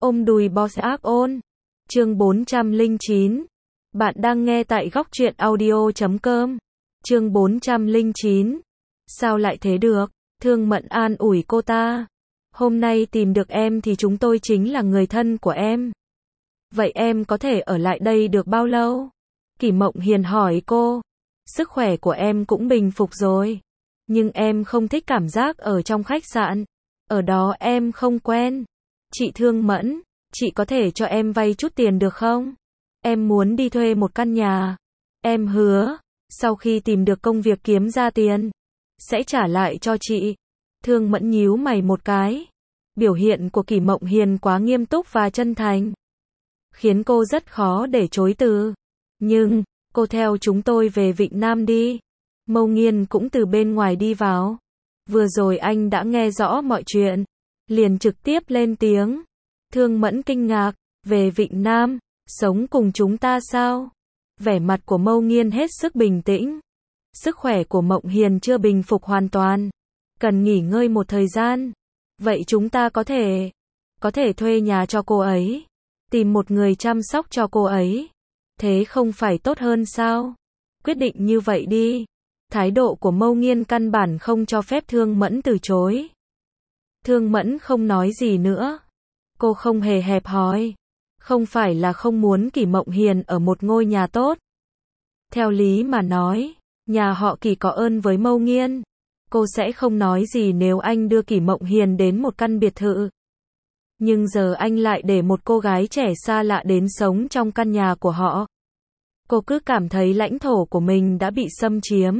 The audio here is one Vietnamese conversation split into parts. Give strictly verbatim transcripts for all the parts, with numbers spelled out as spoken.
Ôm đùi boss ác ôn. Chương bốn trăm lẻ chín. Bạn đang nghe tại góc truyện audio chấm com. Chương bốn trăm lẻ chín. Sao lại thế được? Thương Mẫn an ủi cô ta. Hôm nay tìm được em thì chúng tôi chính là người thân của em. Vậy em có thể ở lại đây được bao lâu? Kỷ Mộng Hiền hỏi cô. Sức khỏe của em cũng bình phục rồi. Nhưng em không thích cảm giác ở trong khách sạn. Ở đó em không quen. Chị Thương Mẫn, chị có thể cho em vay chút tiền được không? Em muốn đi thuê một căn nhà. Em hứa, sau khi tìm được công việc kiếm ra tiền, sẽ trả lại cho chị. Thương Mẫn nhíu mày một cái. Biểu hiện của Kỷ Mộng Hiền quá nghiêm túc và chân thành, khiến cô rất khó để chối từ. Nhưng, cô theo chúng tôi về Vịnh Nam đi. Mâu Nghiên cũng từ bên ngoài đi vào. Vừa rồi anh đã nghe rõ mọi chuyện, liền trực tiếp lên tiếng. Thương Mẫn kinh ngạc, về Vịnh Nam, sống cùng chúng ta sao? Vẻ mặt của Mâu Nghiên hết sức bình tĩnh. Sức khỏe của Mộng Hiền chưa bình phục hoàn toàn, cần nghỉ ngơi một thời gian. Vậy chúng ta có thể, có thể thuê nhà cho cô ấy, tìm một người chăm sóc cho cô ấy. Thế không phải tốt hơn sao? Quyết định như vậy đi. Thái độ của Mâu Nghiên căn bản không cho phép Thương Mẫn từ chối. Thương Mẫn không nói gì nữa. Cô không hề hẹp hòi. Không phải là không muốn Kỷ Mộng Hiền ở một ngôi nhà tốt. Theo lý mà nói, nhà họ Kỷ có ơn với Mâu Nghiên. Cô sẽ không nói gì nếu anh đưa Kỷ Mộng Hiền đến một căn biệt thự. Nhưng giờ anh lại để một cô gái trẻ xa lạ đến sống trong căn nhà của họ. Cô cứ cảm thấy lãnh thổ của mình đã bị xâm chiếm.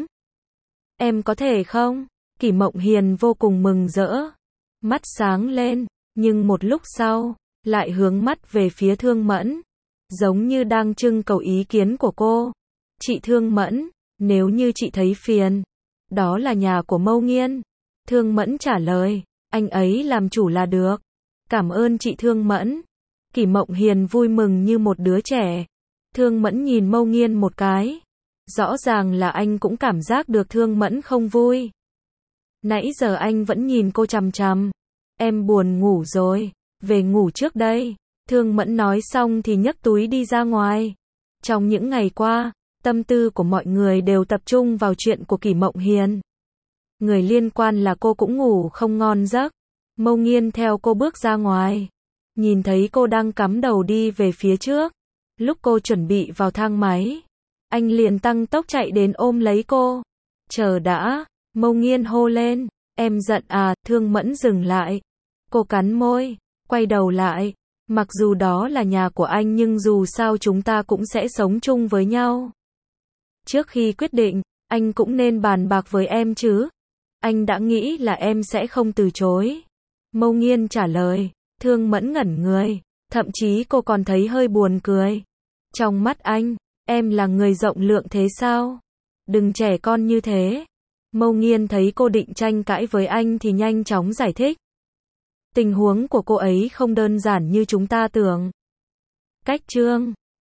Em có thể không? Kỷ Mộng Hiền vô cùng mừng rỡ. Mắt sáng lên, nhưng một lúc sau, lại hướng mắt về phía Thương Mẫn. Giống như đang trưng cầu ý kiến của cô. Chị Thương Mẫn, nếu như chị thấy phiền, đó là nhà của Mâu Nghiên. Thương Mẫn trả lời, anh ấy làm chủ là được. Cảm ơn chị Thương Mẫn. Kỷ Mộng Hiền vui mừng như một đứa trẻ. Thương Mẫn nhìn Mâu Nghiên một cái. Rõ ràng là anh cũng cảm giác được Thương Mẫn không vui. Nãy giờ anh vẫn nhìn cô chằm chằm. Em buồn ngủ rồi, về ngủ trước đây. Thương Mẫn nói xong thì nhấc túi đi ra ngoài. Trong những ngày qua, tâm tư của mọi người đều tập trung vào chuyện của Kỷ Mộng Hiền. Người liên quan là cô cũng ngủ không ngon giấc. Mâu Nghiên theo cô bước ra ngoài. Nhìn thấy cô đang cắm đầu đi về phía trước. Lúc cô chuẩn bị vào thang máy, anh liền tăng tốc chạy đến ôm lấy cô. Chờ đã, Mâu Nghiên hô lên. Em giận à? Thương Mẫn dừng lại. Cô cắn môi, quay đầu lại. Mặc dù đó là nhà của anh nhưng dù sao chúng ta cũng sẽ sống chung với nhau. Trước khi quyết định, anh cũng nên bàn bạc với em chứ. Anh đã nghĩ là em sẽ không từ chối. Mâu Nghiên trả lời. Thương Mẫn ngẩn người. Thậm chí cô còn thấy hơi buồn cười. Trong mắt anh, em là người rộng lượng thế sao? Đừng trẻ con như thế. Mâu Nghiên thấy cô định tranh cãi với anh thì nhanh chóng giải thích. Tình huống của cô ấy không đơn giản như chúng ta tưởng. Cách chương